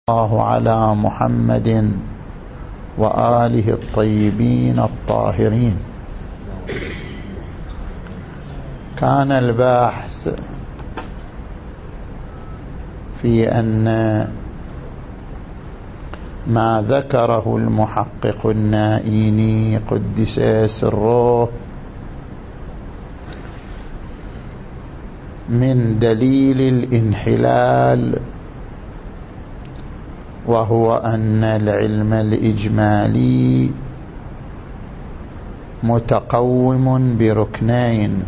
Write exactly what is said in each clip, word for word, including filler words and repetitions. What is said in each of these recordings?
الله على محمد وآله الطيبين الطاهرين. كان البحث في أن ما ذكره المحقق النائيني قدس سره من دليل الانحلال، وهو أن العلم الإجمالي متقوم بركنين: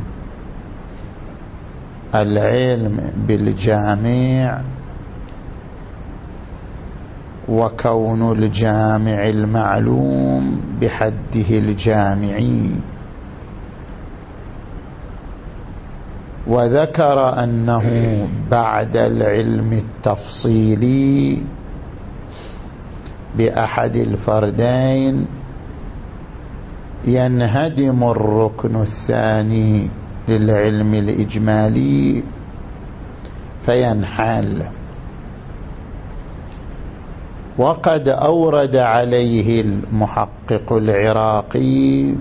العلم بالجامع، وكون الجامع المعلوم بحده الجامعي. وذكر أنه بعد العلم التفصيلي بأحد الفردين ينهدم الركن الثاني للعلم الإجمالي فينحل. وقد أورد عليه المحقق العراقي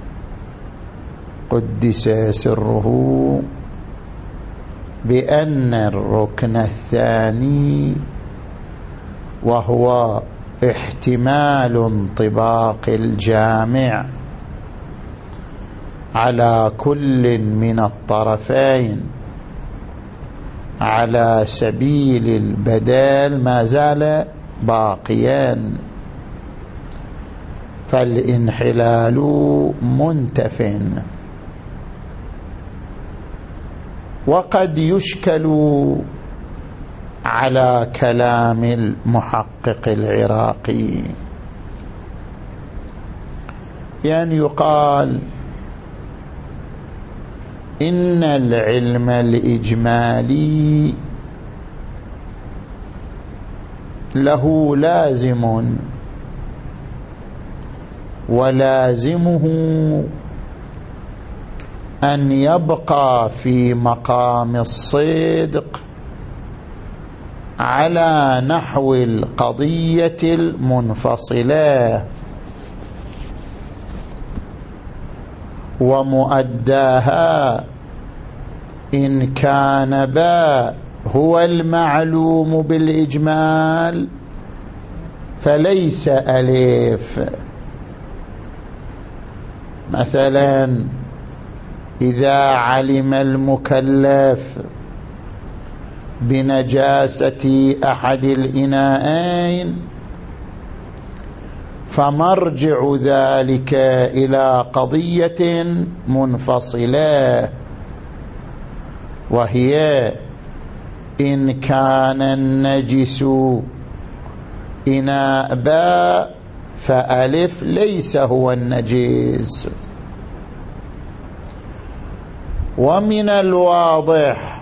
قدس سره بأن الركن الثاني، وهو احتمال انطباق الجامع على كل من الطرفين على سبيل البدال، ما زال باقيا، فالانحلال منتف. وقد يشكل على كلام المحقق العراقي، يعني يقال إن العلم الإجمالي له لازم، ولازمه أن يبقى في مقام الصدق على نحو القضية المنفصلة، ومؤداها إن كان باء هو المعلوم بالإجمال فليس ألف. مثلا إذا علم المكلف بنجاسة أحد الإناءين فمرجع ذلك إلى قضية منفصلة، وهي إن كان النجس إناء باء فألف ليس هو النجس. ومن الواضح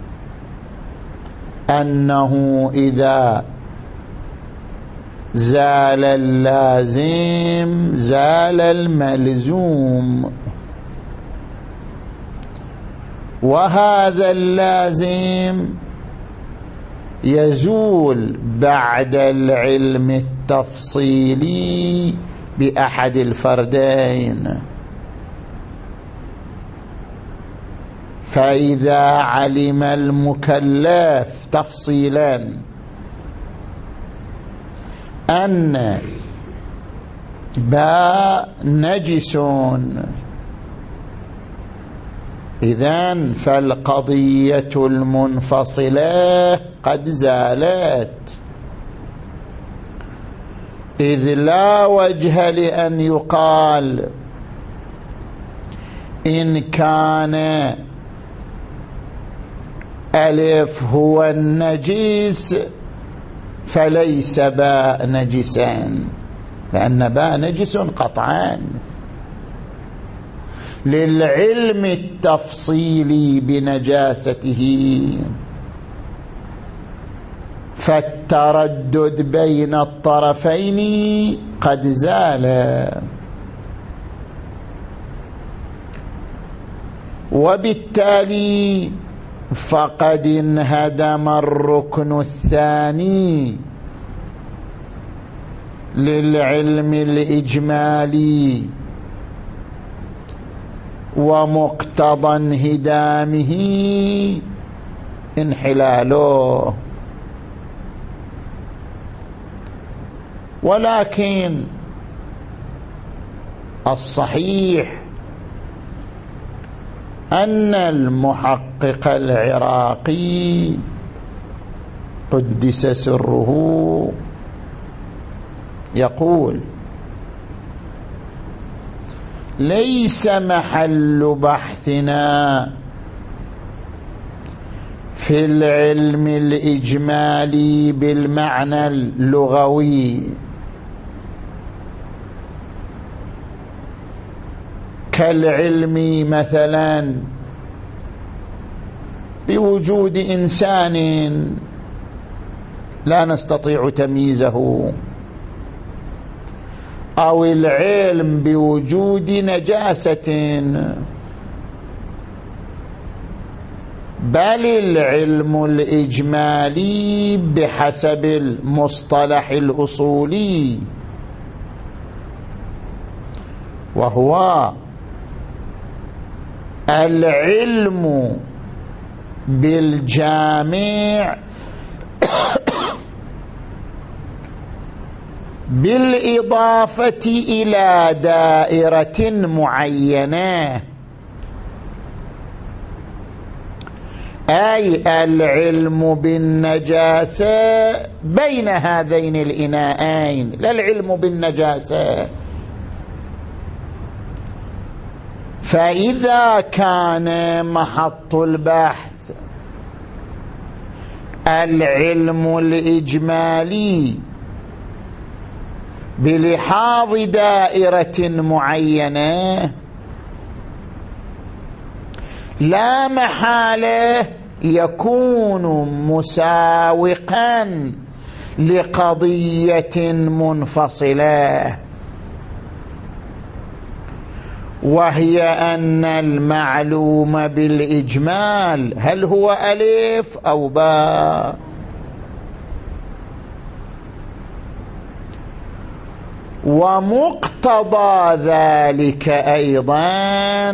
أنه إذا زال اللازم زال الملزوم، وهذا اللازم يزول بعد العلم التفصيلي بأحد الفردين. فإذا علم المكلف تفصيلا أن باء نجس، إذن فالقضية المنفصلة قد زالت، إذ لا وجه لأن يقال إن كان ألف هو النجس فليس باء نجسان، لأن باء نجس قطعا. للعلم التفصيلي بنجاسته فالتردد بين الطرفين قد زال. وبالتالي فقد انهدم الركن الثاني للعلم الإجمالي ومقتضى انهدامه انحلاله. ولكن الصحيح أن المحقق العراقي قدس سره يقول: ليس محل بحثنا في العلم الإجمالي بالمعنى اللغوي كالعلم مثلا بوجود إنسان لا نستطيع تمييزه، أو العلم بوجود نجاسة، بل العلم الإجمالي بحسب المصطلح الأصولي وهو العلم بالجامع بالإضافة إلى دائرة معينة، أي العلم بالنجاسة بين هذين الإناءين، لا العلم بالنجاسة. فإذا كان محط البحث العلم الإجمالي بلحاظ دائرة معينة، لا محالة يكون مساوقا لقضية منفصلة، وهي أن المعلوم بالإجمال هل هو ألف أو باء. ومقتضى ذلك أيضا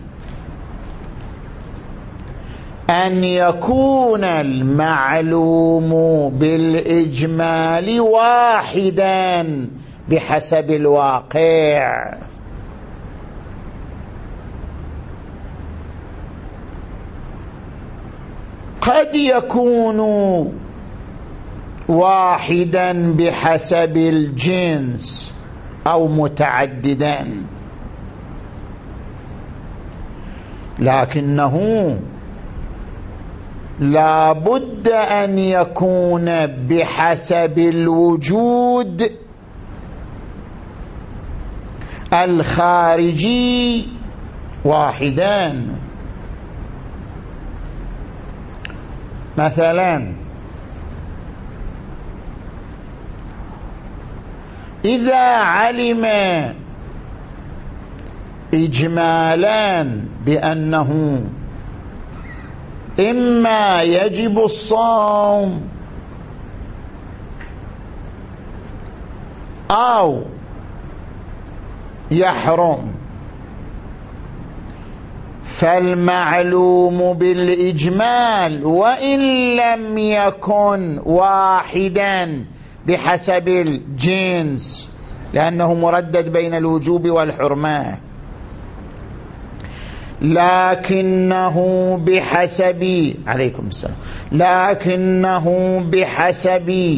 أن يكون المعلوم بالإجمال واحدا بحسب الواقع، قد يكون واحدا بحسب الجنس أو متعددا، لكنه لا بد أن يكون بحسب الوجود الخارجي واحدا. مثلا إذا علم إجمالا بأنه إما يجب الصوم أو يحرم، فالمعلوم بالإجمال وإن لم يكن واحدا بحسب الجنس، لأنه مردد بين الوجوب والحرمة، لكنه بحسب عليكم السلام لكنه بحسب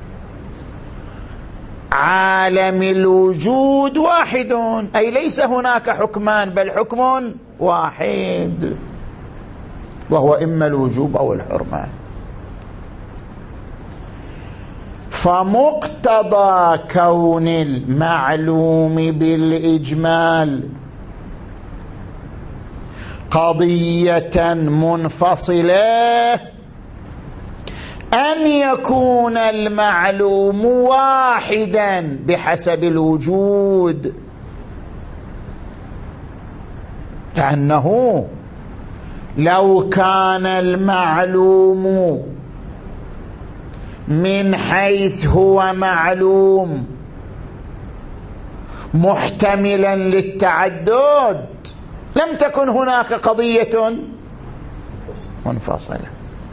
عالم الوجود واحد، أي ليس هناك حكمان بل حكم واحد، وهو إما الوجوب أو الحرمة. فمقتضى كون المعلوم بالإجمال قضية منفصلة أن يكون المعلوم واحدا بحسب الوجود، كأنه لو كان المعلوم من حيث هو معلوم محتملا للتعدد لم تكن هناك قضية منفصلة.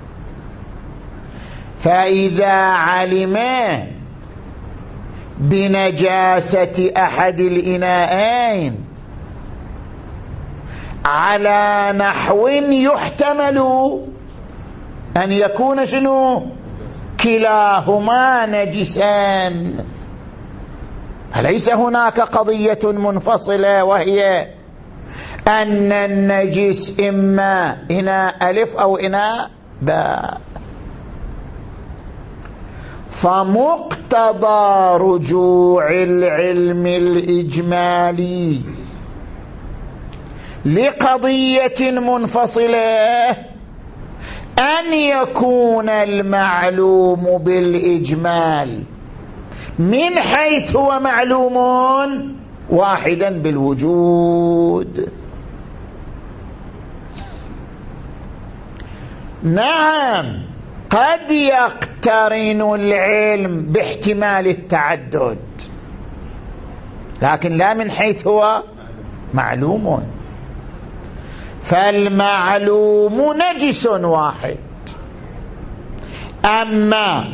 فإذا علم بنجاسة أحد الإناءين على نحو يحتمل أن يكون شنو كلاهما نجسان، فليس هناك قضية منفصلة وهي أن النجس إما إناء ألف أو إناء باء. فمقتضى رجوع العلم الإجمالي لقضية منفصلة أن يكون المعلوم بالإجمال من حيث هو معلوم واحدا بالوجود. نعم قد يقترن العلم باحتمال التعدد، لكن لا من حيث هو معلوم. فالمعلوم نجس واحد، أما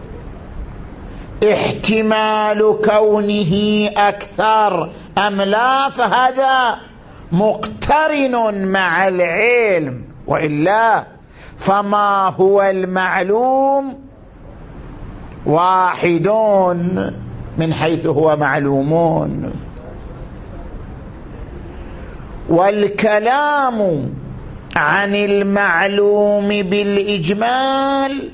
احتمال كونه أكثر أم لا فهذا مقترن مع العلم، وإلا فما هو المعلوم واحد من حيث هو معلومون. والكلام عن المعلوم بالإجمال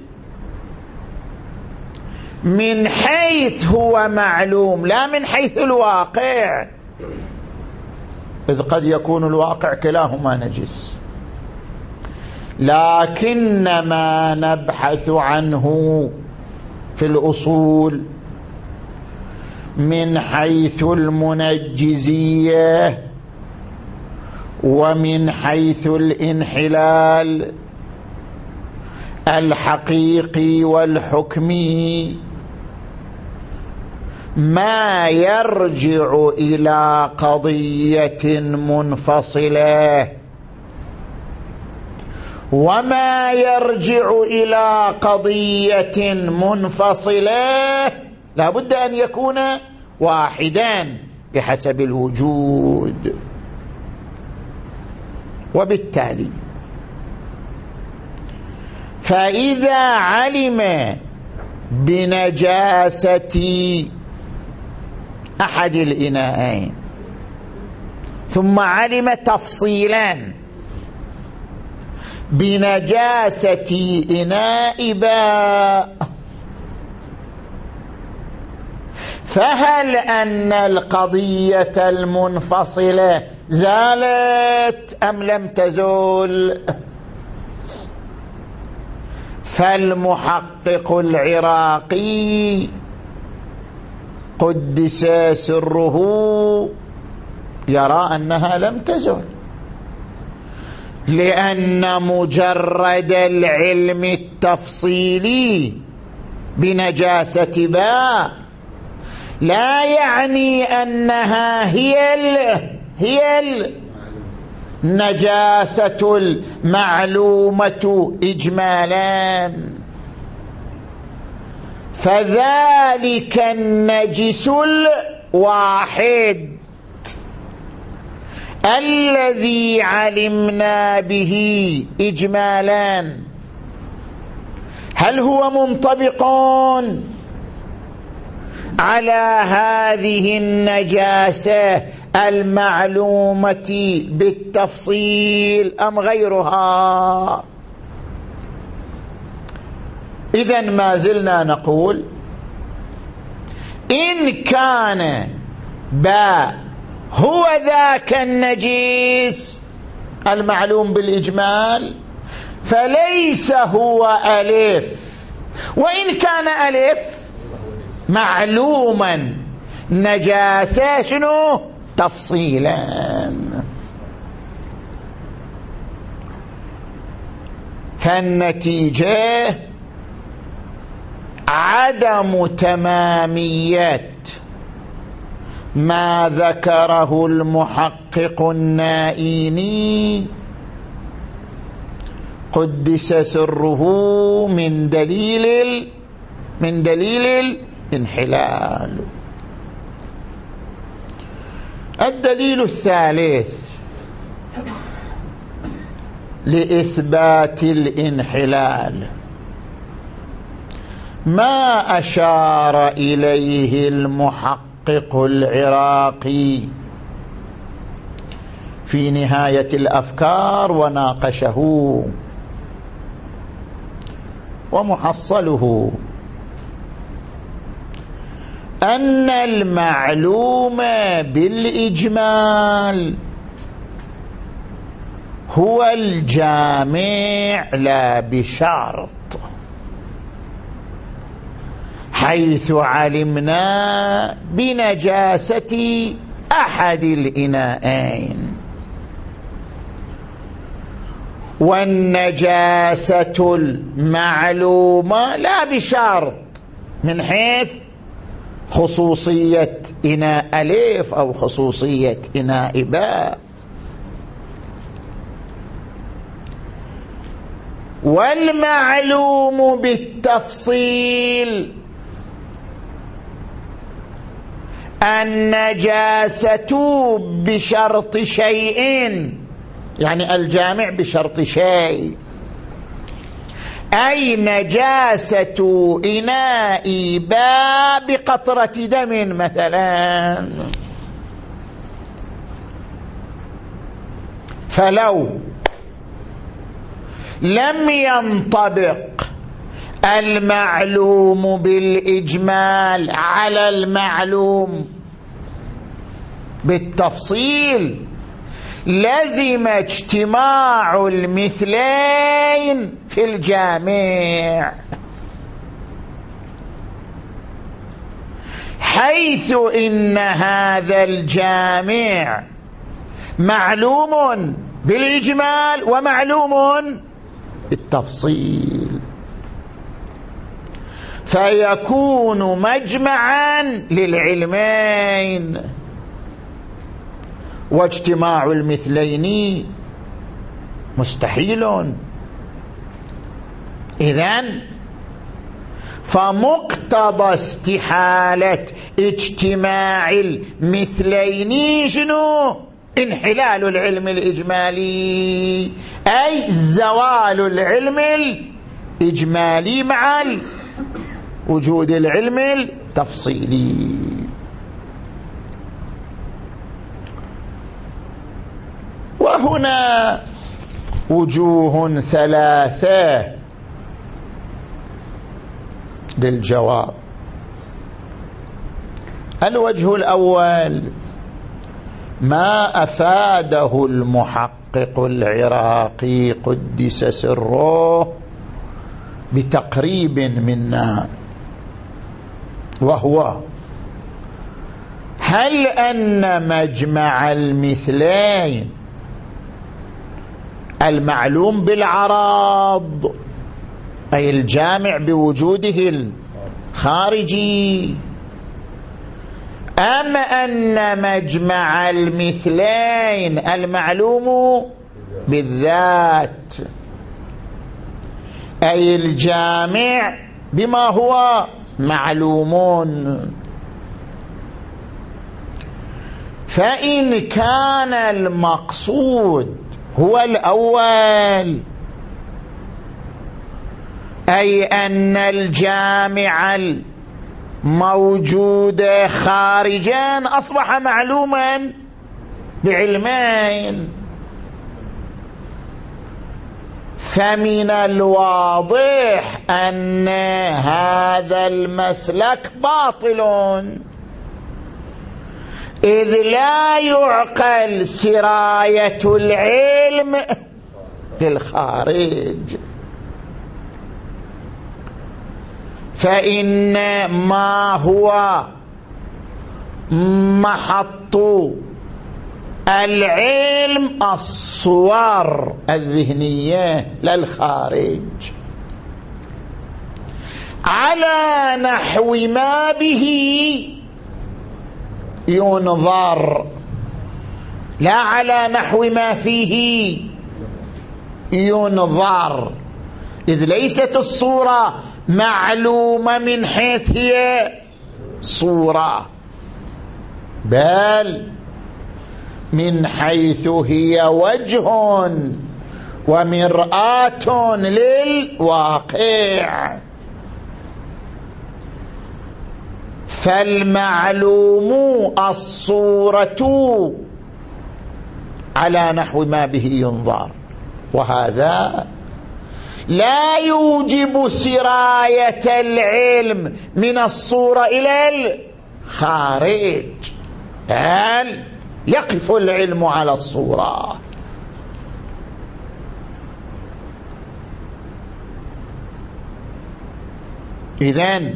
من حيث هو معلوم لا من حيث الواقع، إذ قد يكون الواقع كلاهما نجس، لكن ما نبحث عنه في الأصول من حيث المنجزية ومن حيث الانحلال الحقيقي والحكمي ما يرجع إلى قضية منفصلة، وما يرجع إلى قضية منفصلة لا بد أن يكون واحدا بحسب الوجود. وبالتالي فإذا علم بنجاسة أحد الإناءين ثم علم تفصيلا بنجاسة إناء باء، فهل أن القضية المنفصلة زالت أم لم تزول؟ فالمحقق العراقي قدس سره يرى أنها لم تزل، لأن مجرد العلم التفصيلي بنجاسة باء لا يعني أنها هي ال هي النجاسة المعلومة إجمالا، فذلك النجس الواحد الذي علمنا به إجمالا هل هو منطبق على هذه النجاسة المعلومة بالتفصيل أم غيرها؟ إذن ما زلنا نقول إن كان باء هو ذاك النجيس المعلوم بالإجمال فليس هو ألف، وإن كان ألف معلوما نجاسة شنو تفصيلا. فالنتيجة عدم تمامية ما ذكره المحقق النائيني قدس سره من دليل من دليل الانحلال. الدليل الثالث لإثبات الانحلال ما أشار إليه المحقق العراقي في نهاية الأفكار وناقشه، ومحصله أن المعلوم بالإجمال هو الجامع لا بشرط، حيث علمنا بنجاسة أحد الإناءين، والنجاسة المعلومة لا بشرط من حيث خصوصية إناء ألف أو خصوصية إناء باء. والمعلوم بالتفصيل النجاسة بشرط شيء، يعني الجامع بشرط شيء، أي نجاسة إناء باء بقطرة دم مثلا. فلو لم ينطبق المعلوم بالإجمال على المعلوم بالتفصيل لزم اجتماع المثلين في الجامع، حيث إن هذا الجامع معلوم بالإجمال ومعلوم بالتفصيل، فيكون مجمعا للعلمين، واجتماع المثلين مستحيل. إذن فمقتضى استحالة اجتماع المثلين شنو؟ انحلال العلم الإجمالي، أي زوال العلم الإجمالي مع وجود العلم التفصيلي. وهنا وجوه ثلاثة للجواب. الوجه الأول ما أفاده المحقق العراقي قدس سره بتقريب منا، وهو هل أن مجمع المثلين المعلوم بالعراض أي الجامع بوجوده الخارجي، أم أن مجمع المثلين المعلوم بالذات أي الجامع بما هو معلومون؟ فإن كان المقصود هو الأول أي أن الجامع الموجود خارجا أصبح معلوما بعلمين، فمن الواضح أن هذا المسلك باطل، إذ لا يعقل سراية العلم للخارج، فإن ما هو محط العلم الصور الذهنية للخارج، على نحو ما به ينظر، لا على نحو ما فيه ينظر، إذ ليست الصورة معلومة من حيث هي صورة، بل من حيث هي وجه ومرآة للواقع. فالمعلوم الصورة على نحو ما به ينظر، وهذا لا يوجب سراية العلم من الصورة إلى الخارج، بل يقف العلم على الصورة. إذن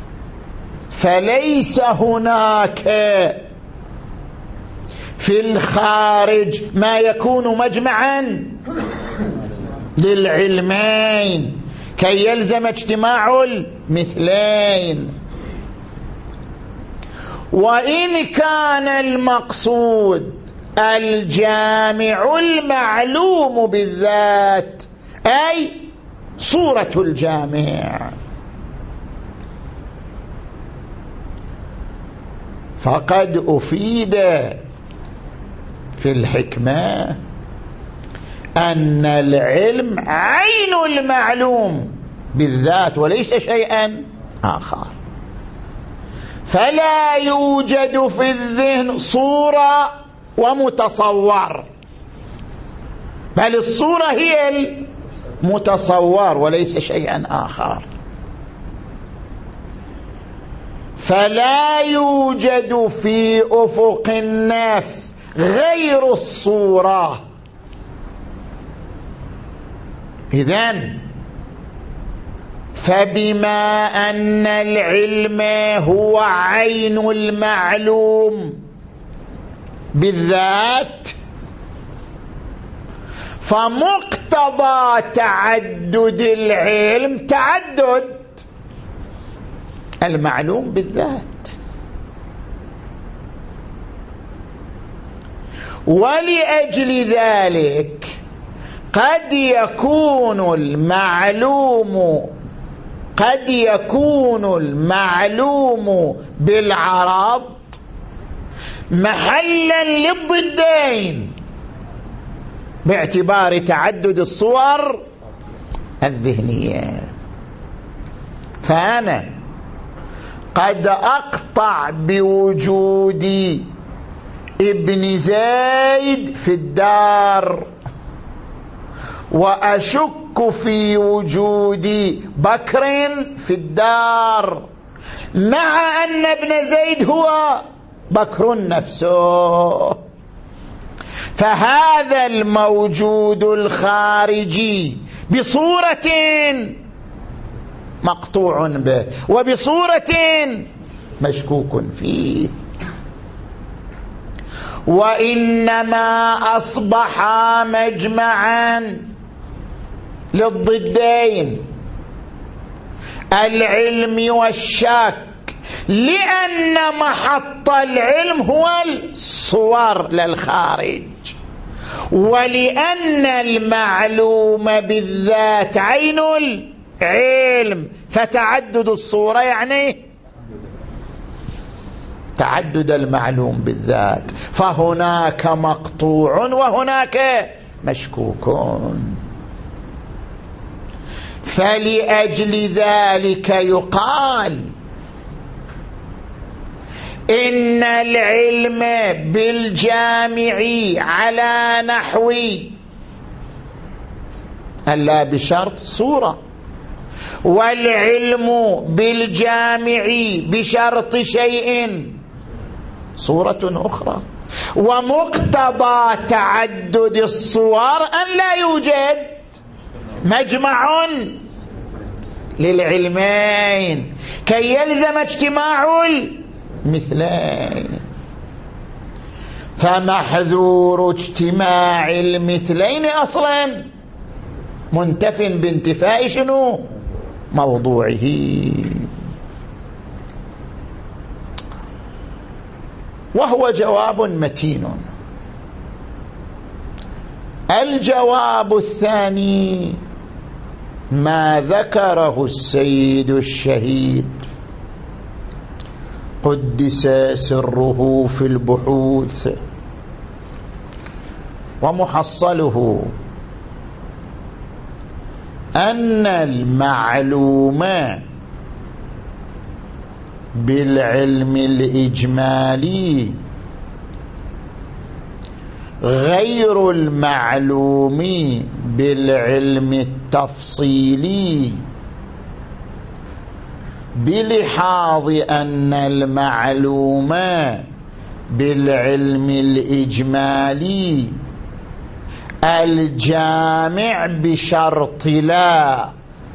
فليس هناك في الخارج ما يكون مجمعا للعلمين كي يلزم اجتماع المثلين. وإن كان المقصود الجامع المعلوم بالذات، أي صورة الجامع، فقد أفيد في الحكمة أن العلم عين المعلوم بالذات وليس شيئا آخر، فلا يوجد في الذهن صورة ومتصور، بل الصورة هي المتصور وليس شيئا آخر. فلا يوجد في أفق النفس غير الصورة. إذن فبما أن العلم هو عين المعلوم بالذات، فمقتضى تعدد العلم تعدد المعلوم بالذات. ولأجل ذلك قد يكون المعلوم قد يكون المعلوم بالعرض محلا للضدين باعتبار تعدد الصور الذهنية. فأنا قد أقطع بوجود ابن زيد في الدار، وأشك في وجود بكر في الدار، مع أن ابن زيد هو بكر نفسه. فهذا الموجود الخارجي بصورة مقطوع به وبصورة مشكوك فيه، وإنما أصبح مجمعا للضدين العلم والشك، لأن محط العلم هو الصور للخارج، ولأن المعلوم بالذات عين العلم، فتعدد الصورة يعني تعدد المعلوم بالذات، فهناك مقطوع وهناك مشكوك. فلأجل ذلك يقال إن العلم بالجامع على نحو ألا بشرط صورة، والعلم بالجامع بشرط شيء صورة أخرى، ومقتضى تعدد الصور أن لا يوجد مجمع للعلمين كي يلزم اجتماع المثلين. فمحذور اجتماع المثلين أصلا منتف بانتفاء شنو موضوعه. وهو جواب متين. الجواب الثاني ما ذكره السيد الشهيد قدس سره في البحوث، ومحصله أن المعلوم بالعلم الإجمالي غير المعلوم بالعلم التفصيلي، بلحاظ أن المعلوم بالعلم الإجمالي الجامع بشرط لا،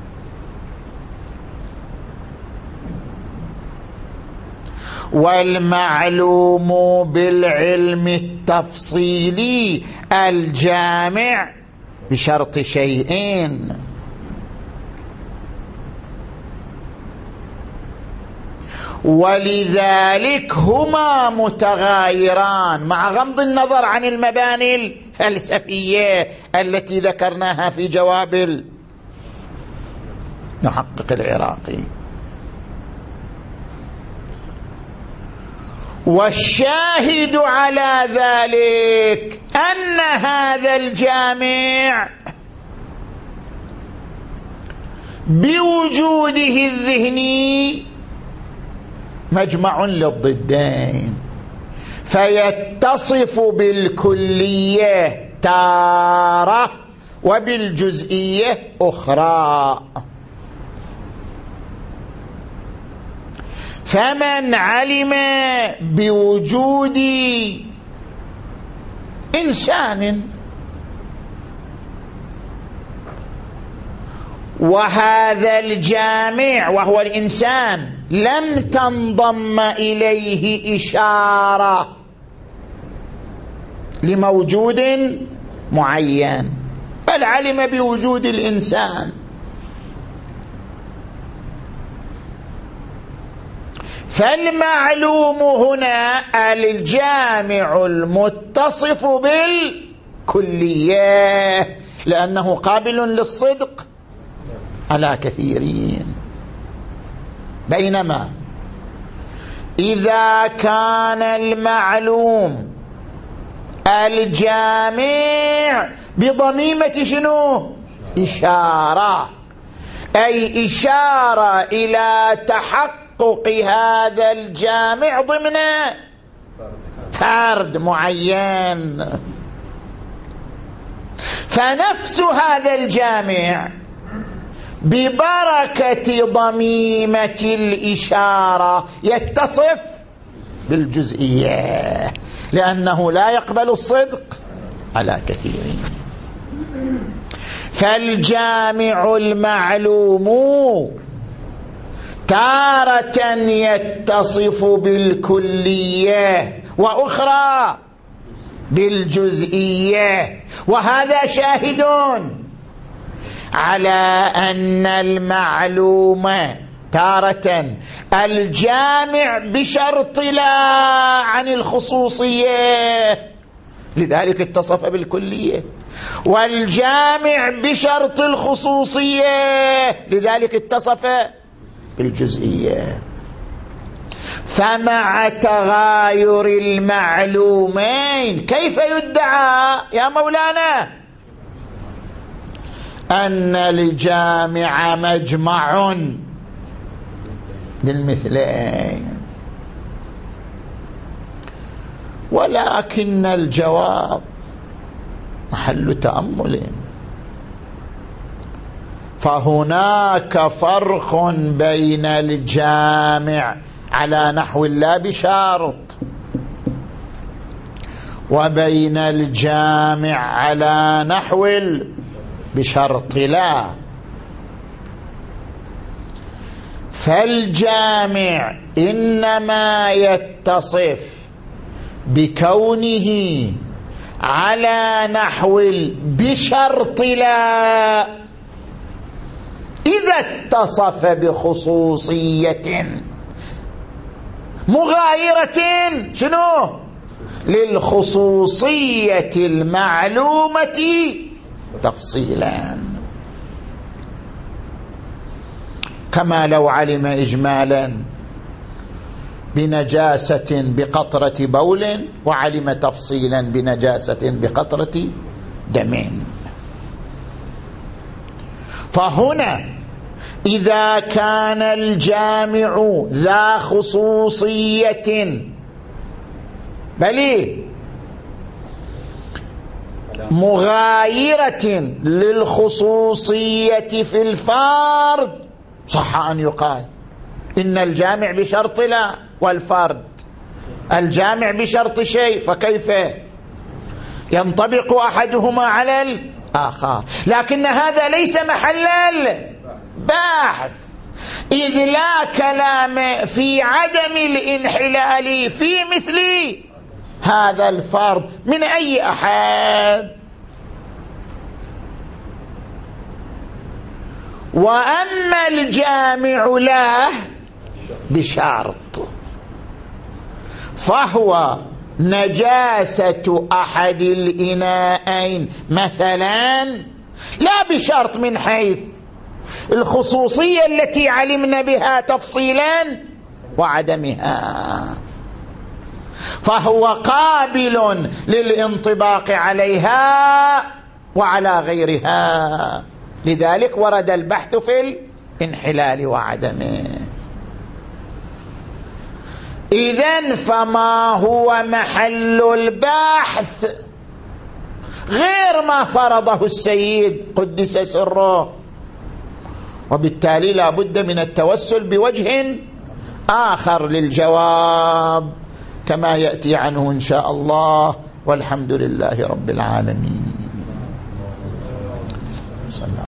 والمعلوم بالعلم التفصيلي الجامع بشرط شيئين. ولذلك هما متغايران مع غض النظر عن المباني الفلسفية التي ذكرناها في جواب المحقق العراقي. والشاهد على ذلك أن هذا الجامع بوجوده الذهني مجمع للضدين، فيتصف بالكلية تارة وبالجزئية أخرى. فمن علم بوجود إنسان وهذا الجامع وهو الإنسان لم تنضم إليه إشارة لموجود معين، بل علم بوجود الإنسان، فالمعلوم هنا الجامع المتصف بالكلية، لأنه قابل للصدق على كثيرين. بينما إذا كان المعلوم الجامع بضميمة شنو؟ إشارة، أي إشارة إلى تحقق هذا الجامع ضمن فرد معين، فنفس هذا الجامع ببركة ضميمة الإشارة يتصف بالجزئية، لأنه لا يقبل الصدق على كثيرين. فالجامع المعلوم تارة يتصف بالكلية وأخرى بالجزئية، وهذا شاهد على أن المعلوم تارة الجامع بشرط لا عن الخصوصية، لذلك اتصف بالكلية، والجامع بشرط الخصوصية، لذلك اتصف بالجزئية. فمع تغاير المعلومين كيف يدعى يا مولانا أن الجامع مجمع للمثلين؟ ولكن الجواب محل تأمل، فهناك فرق بين الجامع على نحو لا بشرط وبين الجامع على نحو بشرط لا. فالجامع إنما يتصف بكونه على نحو بشرط لا إذا اتصف بخصوصية مغايرة شنو؟ للخصوصية المعلومة تفصيلا، كما لو علم إجمالا بنجاسة بقطرة بول وعلم تفصيلا بنجاسة بقطرة دم. فهنا إذا كان الجامع ذا خصوصية بل مغايرة للخصوصية في الفرد، صح أن يقال إن الجامع بشرط لا والفرد الجامع بشرط شيء، فكيف ينطبق أحدهما على الآخر؟ لكن هذا ليس محل البحث، إذ لا كلام في عدم الانحلال في مثل هذا الفرد من أي أحد. وأما الجامع له بشرط فهو نجاسة أحد الإناءين مثلا، لا بشرط من حيث الخصوصية التي علمنا بها تفصيلا وعدمها، فهو قابل للانطباق عليها وعلى غيرها، لذلك ورد البحث في الانحلال وعدمه. إذن فما هو محل البحث غير ما فرضه السيد قدس سره، وبالتالي لا بد من التوسل بوجه آخر للجواب كما يأتي عنه إن شاء الله، والحمد لله رب العالمين.